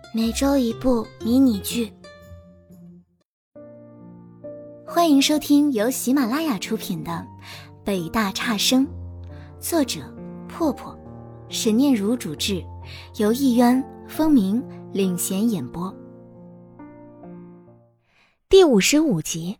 每周一部迷你剧。欢迎收听由喜马拉雅出品的《北大差生》，作者破破，沈念如主制，由艺渊、风鸣领衔演播。第55集。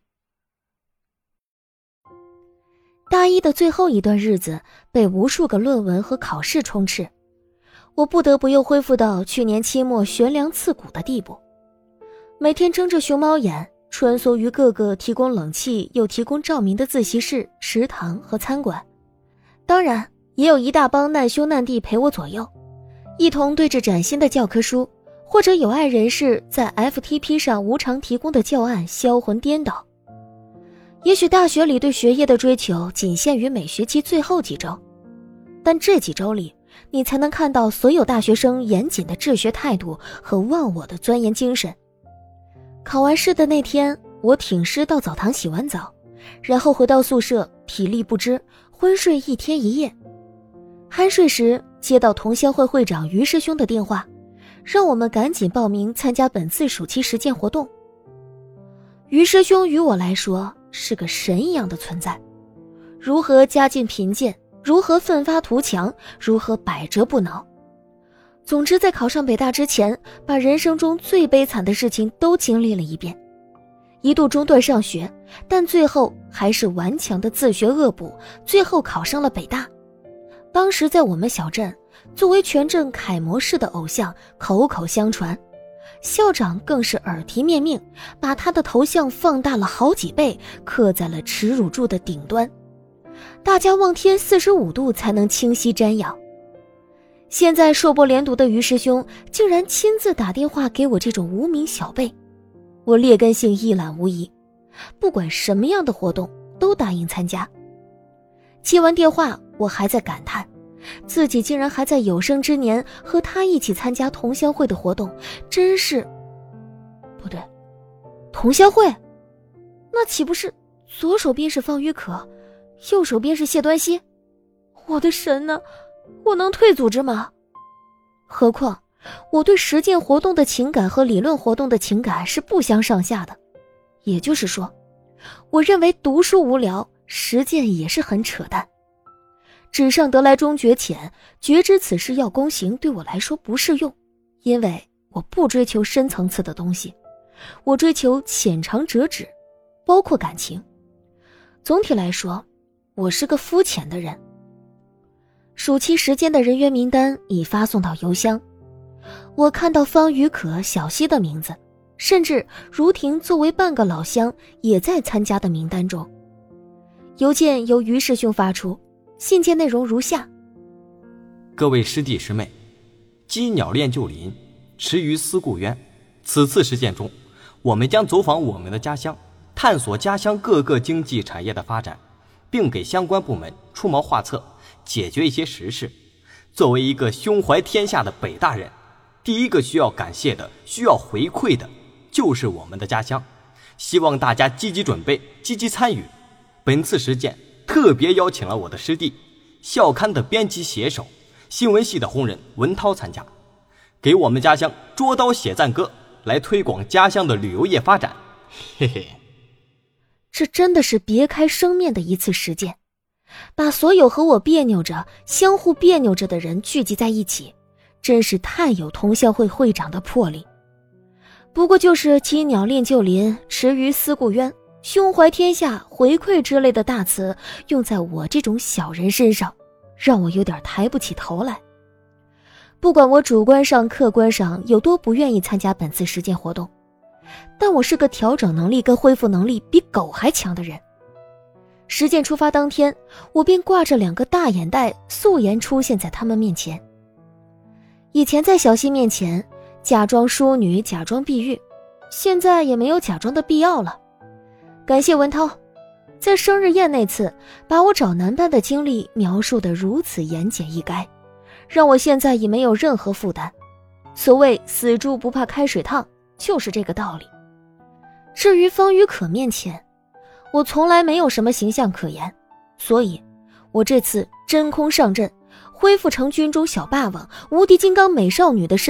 大一的最后一段日子被无数个论文和考试充斥，我不得不又恢复到去年期末悬梁刺股的地步，每天睁着熊猫眼穿梭于各个提供冷气又提供照明的自习室、食堂和餐馆，当然也有一大帮难兄难弟陪我左右，一同对着崭新的教科书或者有爱人士在 FTP 上无偿提供的教案销魂颠倒。也许大学里对学业的追求仅限于每学期最后几周，但这几周里你才能看到所有大学生严谨的治学态度和忘我的钻研精神。考完试的那天，我挺尸到澡堂洗完澡，然后回到宿舍，体力不支，昏睡一天一夜。酣睡时接到同乡会会长于师兄的电话，让我们赶紧报名参加本次暑期实践活动。于师兄于我来说是个神一样的存在，如何家境贫贱，如何奋发图强，如何百折不挠。总之在考上北大之前，把人生中最悲惨的事情都经历了一遍，一度中断上学，但最后还是顽强的自学恶补，最后考上了北大。当时在我们小镇，作为全镇楷模式的偶像，口口相传，校长更是耳提面命，把他的头像放大了好几倍，刻在了耻辱柱的顶端，大家望天45度才能清晰瞻仰。现在硕博连读的于师兄竟然亲自打电话给我这种无名小辈，我劣根性一览无遗，不管什么样的活动都答应参加。接完电话，我还在感叹自己竟然还在有生之年和他一起参加同乡会的活动，真是不对，同乡会那岂不是左手边是方雨可，右手边是谢端熙？我的神啊，我能退组织吗？何况我对实践活动的情感和理论活动的情感是不相上下的，也就是说，我认为读书无聊，实践也是很扯淡。纸上得来终觉浅，觉知此事要躬行对我来说不适用，因为我不追求深层次的东西，我追求浅尝辄止，包括感情。总体来说，我是个肤浅的人。暑期时间的人员名单已发送到邮箱，我看到方雨可、小溪的名字，甚至如婷作为半个老乡也在参加的名单中。邮件由于师兄发出，信件内容如下： 各位师弟师妹，鸡鸟恋旧林，池鱼思故渊。此次实践中，我们将走访我们的家乡，探索家乡各个经济产业的发展，并给相关部门出谋划策，解决一些实事。作为一个胸怀天下的北大人，第一个需要感谢的、需要回馈的，就是我们的家乡。希望大家积极准备，积极参与。本次实践特别邀请了我的师弟，校刊的编辑写手，新闻系的红人文涛参加，给我们家乡捉刀写赞歌，来推广家乡的旅游业发展。嘿嘿， 这真的是别开生面的一次实践，把所有和我别扭着、相互别扭着的人聚集在一起，真是太有同乡会会长的魄力。不过就是鸡鸟恋旧林，池鱼思故渊，胸怀天下、回馈之类的大词用在我这种小人身上，让我有点抬不起头来。不管我主观上客观上有多不愿意参加本次实践活动，但我是个调整能力跟恢复能力比狗还强的人。实践出发当天，我便挂着2个大眼袋素颜出现在他们面前。以前在小溪面前假装淑女，假装碧玉，现在也没有假装的必要了。感谢文涛，在生日宴那次把我找男伴的经历描述得如此言简意赅，让我现在已没有任何负担。所谓死猪不怕开水烫，就是这个道理。至于方雨可面前，我从来没有什么形象可言，所以我这次真空上阵，恢复成军中小霸王、无敌金刚美少女的身份，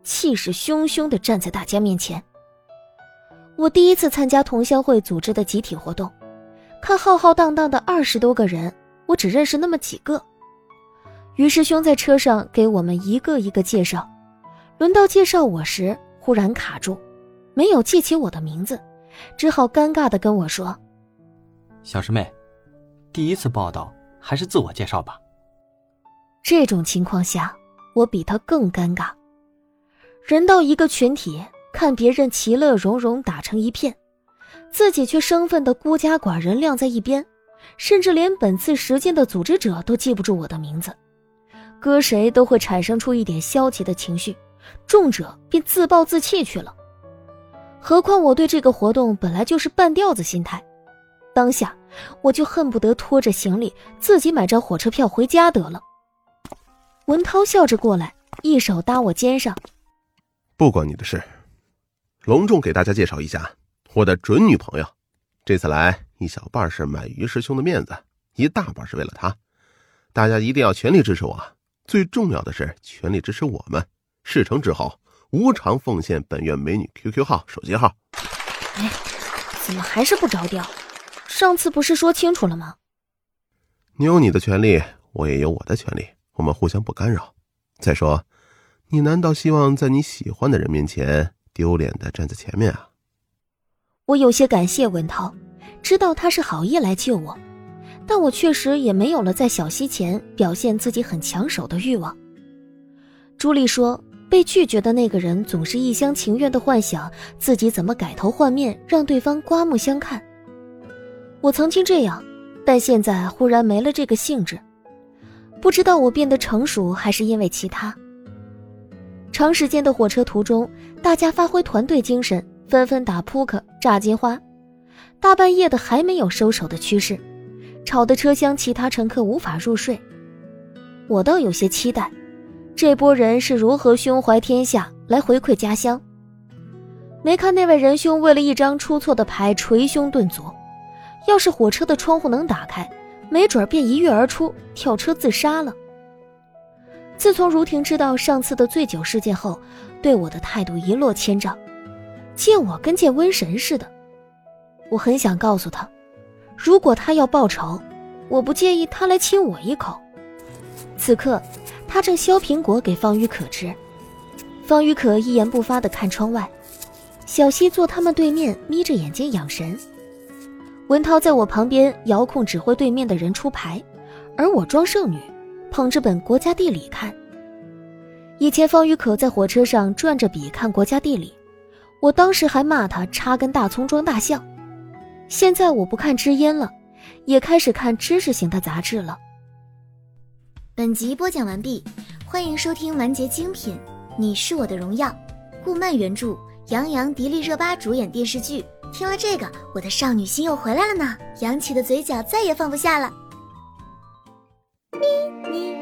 气势汹汹地站在大家面前。我第一次参加同乡会组织的集体活动，看浩浩荡荡的20多个人，我只认识那么几个。于师兄在车上给我们一个一个介绍，轮到介绍我时忽然卡住，没有记起我的名字，只好尴尬地跟我说： 小师妹，第一次报道还是自我介绍吧。 这种情况下我比他更尴尬。人到一个群体，看别人其乐融融打成一片，自己却生分的孤家寡人晾在一边，甚至连本次实践的组织者都记不住我的名字，搁谁都会产生出一点消极的情绪，重者便自暴自弃去了。何况我对这个活动本来就是半吊子心态，当下我就恨不得拖着行李自己买张火车票回家得了。文涛笑着过来，一手搭我肩上： 不关你的事，隆重给大家介绍一下我的准女朋友。这次来一小半是买于师兄的面子，一大半是为了他。大家一定要全力支持我，最重要的是全力支持我们。事成之后无偿奉献本院美女 QQ 号、手机号。 哎，怎么还是不着调？上次不是说清楚了吗？ 你有你的权利，我也有我的权利，我们互相不干扰。再说，你难道希望在你喜欢的人面前丢脸的站在前面啊？ 我有些感谢文涛，知道他是好意来救我，但我确实也没有了在小溪前表现自己很抢手的欲望。朱莉说，被拒绝的那个人总是一厢情愿地幻想自己怎么改头换面，让对方刮目相看。我曾经这样，但现在忽然没了这个兴致。不知道我变得成熟，还是因为其他。长时间的火车途中，大家发挥团队精神，纷纷打扑克、炸金花，大半夜的还没有收手的趋势，吵得车厢其他乘客无法入睡。我倒有些期待，这波人是如何胸怀天下来回馈家乡。没看那位仁兄为了一张出错的牌捶胸顿足，要是火车的窗户能打开，没准便一跃而出，跳车自杀了。自从如婷知道上次的醉酒事件后，对我的态度一落千丈，见我跟见瘟神似的。我很想告诉他，如果他要报仇，我不介意他来亲我一口。此刻他正削苹果给方玉可吃，方玉可一言不发地看窗外，小溪坐他们对面，眯着眼睛养神。文涛在我旁边遥控指挥对面的人出牌，而我装剩女，捧着本国家地理看。以前方玉可在火车上转着笔看国家地理，我当时还骂他插根大葱装大象。现在我不看支烟了，也开始看知识型的杂志了。 本集播讲完毕，欢迎收听完结精品《你是我的荣耀》，顾漫原著，杨洋、迪丽热巴主演电视剧。听了这个，我的少女心又回来了呢，扬起的嘴角再也放不下了。咪咪